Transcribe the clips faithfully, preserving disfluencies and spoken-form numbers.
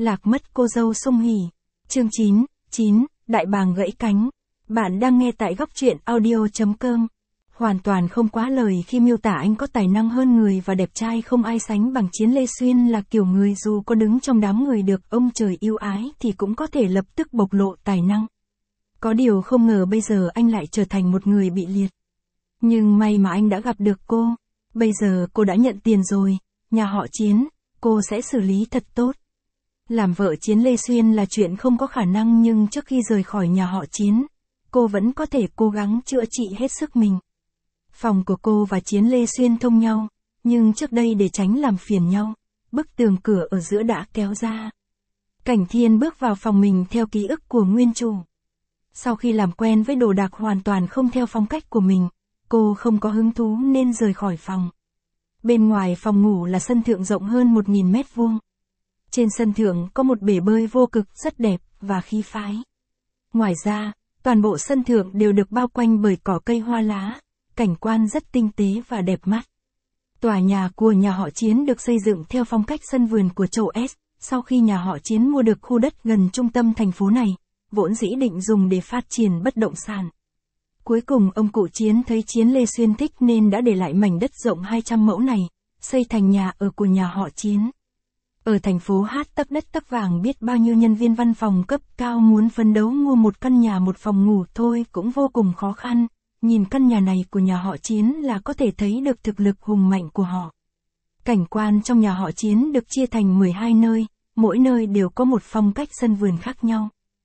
Lạc mất cô dâu Song Hỷ. Chương chín, chín, Đại bàng gãy cánh. Bạn đang nghe tại góc truyện audio chấm com. Hoàn toàn không quá lời khi miêu tả anh có tài năng hơn người và đẹp trai không ai sánh bằng. Chiến Lê Xuyên là kiểu người dù có đứng trong đám người được ông trời yêu ái thì cũng có thể lập tức bộc lộ tài năng. Có điều không ngờ bây giờ anh lại trở thành một người bị liệt. Nhưng may mà anh đã gặp được cô. Bây giờ cô đã nhận tiền rồi, nhà họ Chiến, cô sẽ xử lý thật tốt. Làm vợ Chiến Lê Xuyên là chuyện không có khả năng, nhưng trước khi rời khỏi nhà họ Chiến, cô vẫn có thể cố gắng chữa trị hết sức mình. Phòng của cô và Chiến Lê Xuyên thông nhau, nhưng trước đây để tránh làm phiền nhau, bức tường cửa ở giữa đã kéo ra. Cảnh Thiên bước vào phòng mình theo ký ức của nguyên chủ. Sau khi làm quen với đồ đạc hoàn toàn không theo phong cách của mình, cô không có hứng thú nên rời khỏi phòng. Bên ngoài phòng ngủ là sân thượng rộng hơn một nghìn mét vuông. Trên sân thượng có một bể bơi vô cực rất đẹp và khí phái. Ngoài ra, toàn bộ sân thượng đều được bao quanh bởi cỏ cây hoa lá, cảnh quan rất tinh tế và đẹp mắt. Tòa nhà của nhà họ Chiến được xây dựng theo phong cách sân vườn của châu S. Sau khi nhà họ Chiến mua được khu đất gần trung tâm thành phố này, vốn dĩ định dùng để phát triển bất động sản. Cuối cùng ông cụ Chiến thấy Chiến Lê Xuyên thích nên đã để lại mảnh đất rộng hai trăm mẫu này, xây thành nhà ở của nhà họ Chiến. Ở thành phố Hát tấc đất tấc vàng, biết bao nhiêu nhân viên văn phòng cấp cao muốn phấn đấu mua một căn nhà một phòng ngủ thôi cũng vô cùng khó khăn. Nhìn căn nhà này của nhà họ Chiến là có thể thấy được thực lực hùng mạnh của họ. Cảnh quan trong nhà họ Chiến được chia thành mười hai nơi, mỗi nơi đều có một phong cách sân vườn khác nhau.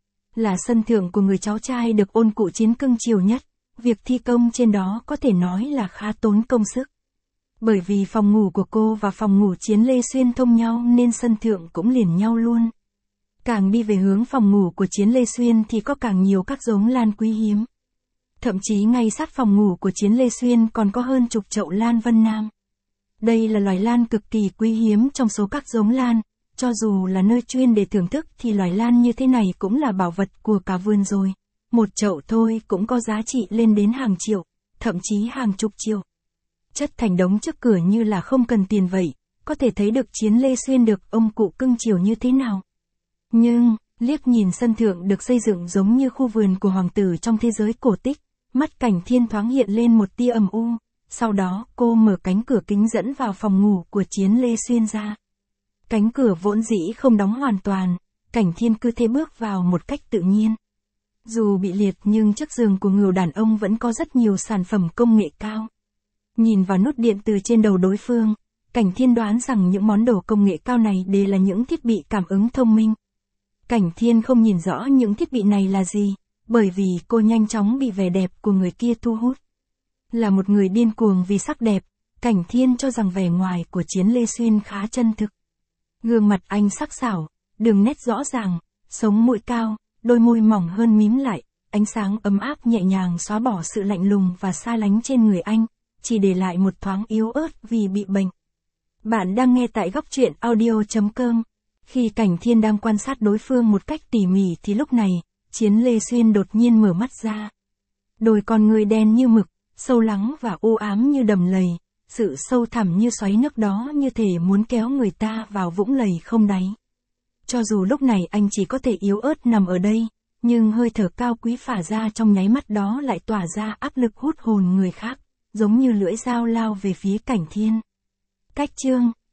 Là sân thượng của người cháu trai được ôn cụ Chiến cưng chiều nhất, việc thi công trên đó có thể nói là khá tốn công sức. Bởi vì phòng ngủ của cô và phòng ngủ Chiến Lê Xuyên thông nhau nên sân thượng cũng liền nhau luôn. Càng đi về hướng phòng ngủ của Chiến Lê Xuyên thì có càng nhiều các giống lan quý hiếm. Thậm chí ngay sát phòng ngủ của Chiến Lê Xuyên còn có hơn chục chậu lan Vân Nam. Đây là loài lan cực kỳ quý hiếm trong số các giống lan, cho dù là nơi chuyên để thưởng thức thì loài lan như thế này cũng là bảo vật của cả vườn rồi. Một chậu thôi cũng có giá trị lên đến hàng triệu, thậm chí hàng chục triệu. Chất thành đống trước cửa như là không cần tiền vậy, có thể thấy được Chiến Lê Xuyên được ông cụ cưng chiều như thế nào. Nhưng, liếc nhìn sân thượng được xây dựng giống như khu vườn của hoàng tử trong thế giới cổ tích, mắt Cảnh Thiên thoáng hiện lên một tia âm u, sau đó cô mở cánh cửa kính dẫn vào phòng ngủ của Chiến Lê Xuyên ra. Cánh cửa vốn dĩ không đóng hoàn toàn, Cảnh Thiên cứ thế bước vào một cách tự nhiên. Dù bị liệt nhưng chiếc giường của người đàn ông vẫn có rất nhiều sản phẩm công nghệ cao. Nhìn vào nút điện từ trên đầu đối phương, Cảnh Thiên đoán rằng những món đồ công nghệ cao này đều là những thiết bị cảm ứng thông minh. Cảnh Thiên không nhìn rõ những thiết bị này là gì, bởi vì cô nhanh chóng bị vẻ đẹp của người kia thu hút. Là một người điên cuồng vì sắc đẹp, Cảnh Thiên cho rằng vẻ ngoài của Chiến Lê Xuyên khá chân thực. Gương mặt anh sắc sảo, đường nét rõ ràng, sống mũi cao, đôi môi mỏng hơn mím lại, ánh sáng ấm áp nhẹ nhàng xóa bỏ sự lạnh lùng và xa lánh trên người anh, chỉ để lại một thoáng yếu ớt vì bị bệnh. Bạn đang nghe tại góc truyện audio chấm com. Khi Cảnh Thiên đang quan sát đối phương một cách tỉ mỉ thì lúc này, Chiến Lê Xuyên đột nhiên mở mắt ra. Đôi con người đen như mực, sâu lắng và u ám như đầm lầy, sự sâu thẳm như xoáy nước đó như thể muốn kéo người ta vào vũng lầy không đáy. Cho dù lúc này anh chỉ có thể yếu ớt nằm ở đây, nhưng hơi thở cao quý phả ra trong nháy mắt đó lại tỏa ra áp lực hút hồn người khác, giống như lưỡi dao lao về phía Cảnh Thiên. Cách chương